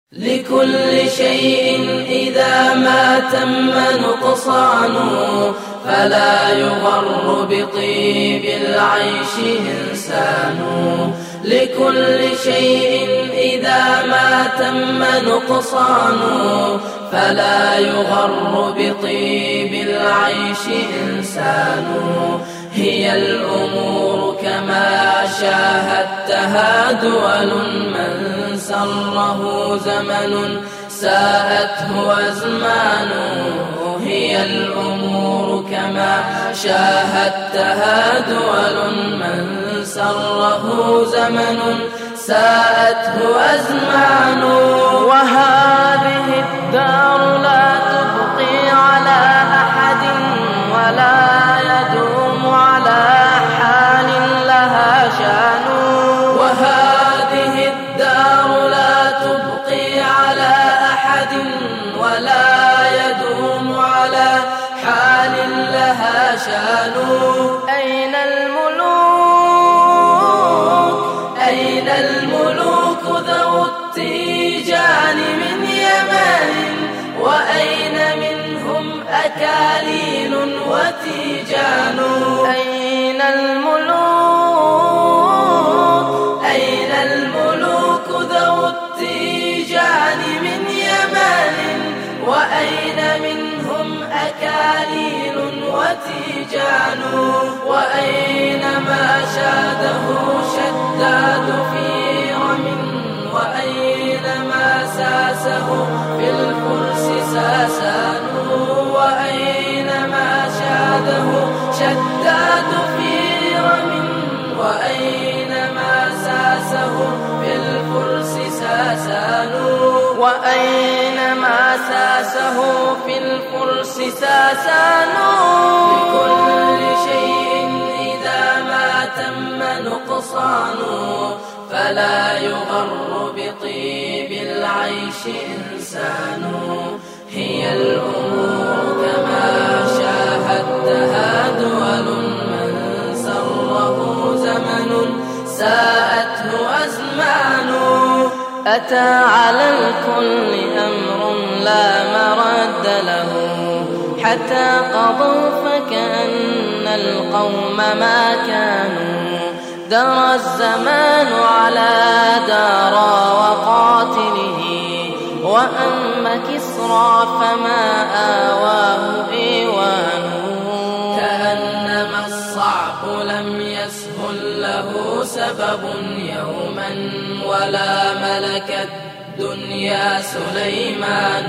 لكل شيء إذا ما تم نقصانه فلا يغر بطيب العيش إنسان. لكل شيء إذا ما تم نقصانه فلا يغر بطيب العيش إنسان. هي الأمور كما شاهدتها دول، من سره زمن ساءته أزمان. هي الأمور كما شاهدتها دول، من سره زمن ساءته أزمان. وهذه الدار لا تبقي على أحد ولا يدوم على حال لها شان. وهذه الدار لا تبقي على أحد ولا يدوم على حال لها شان. أين الملوك أين الملوك ذو التيجان من يمن، وأين منهم أكاليل وتيجان. أين الملوك أين الملوك ذو التيجان من يمن، وأين منهم أكاليل وتيجان. وأين ما شاده شداد في رم، وأين ما ساسه في الفرس ساسان. وأين ما شاده شداد في رم، وأين ما ساسه في الفرس ساسان. وأين ما ساسه في الفرس ساسان. لكل شيء إذا ما تم نقصانه فلا يغر بطيب العيش إنسان. هي الأمور كما شاهدتها دول، من سره زمن ساءته أزمان. أتى على الكل أمر لا مرد له، حتى قضوا فكأن القوم ما كانوا. درى الزمان على دارا وقاتله، وأما كسرى فما آواه إيوان. كأنما الصعب لم يسهل له سبب يوما، ولا ملكت الدنيا سليمان.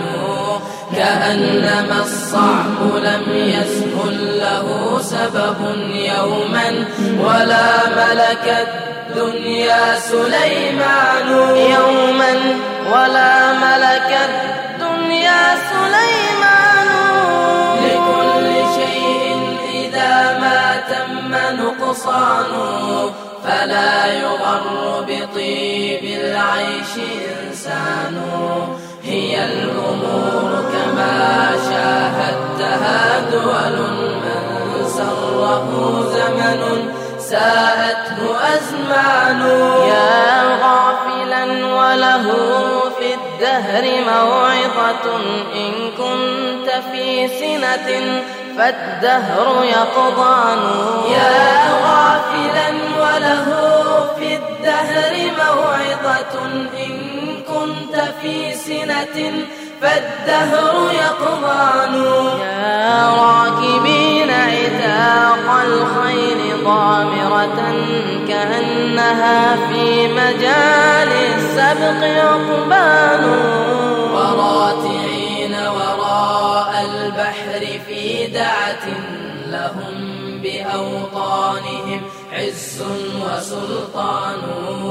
كأنما الصعب لم يسهل له سبب يوما، ولا ملكت الدنيا سليمان. يوما ولا ملكت الدنيا سليمان. لكل شيء إذا ما تم نقصانه فلا يغر بطيب العيش إنسان. هي الأمور كما شاهدتها دول، من سره زمن ساءته أزمان. يا غافلا وله في الدهر موعظة، إن كنت في سنة فالدهر يقضان. يا غافلا وله في الدهر موعظة، إن كنت في سنة فالدهر يقضان. يا راكبين عتاق الخيل ضامرة، كأنها في مجال السبق عقبان. وراتعين وراء البحر في دعة، لهم بأوطانهم عز وسلطان.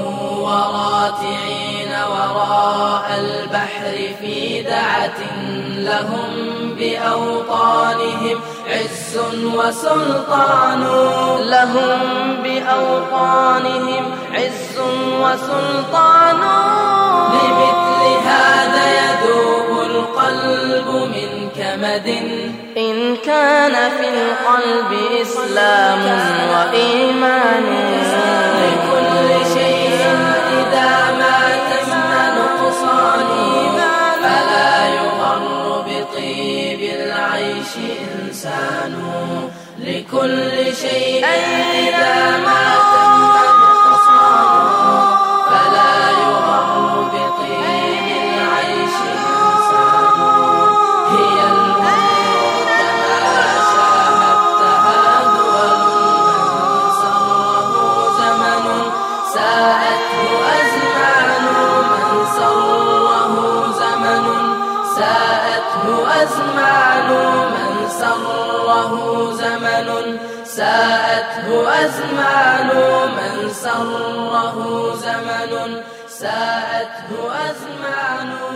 وراتعين وراء البحر في دعة، لهم بأوطانهم عز وسلطان. لهم بأوطانهم عز وسلطان. لمثل هذا يذوب القلب من كمد، إن كان في القلب إسلام وإيمان. لكل شيء إذا ما تم نقصانه إنسان لكل شيء إذا ما تم الخسران فلا يغر بطيب العيش إنسان هي الأمور كما شاهدتها دول من سره زمن ساءته أزمان من سره زمن ساءته أزمان من سره زمن ساءته أزمان من سره زمن ساءته أزمان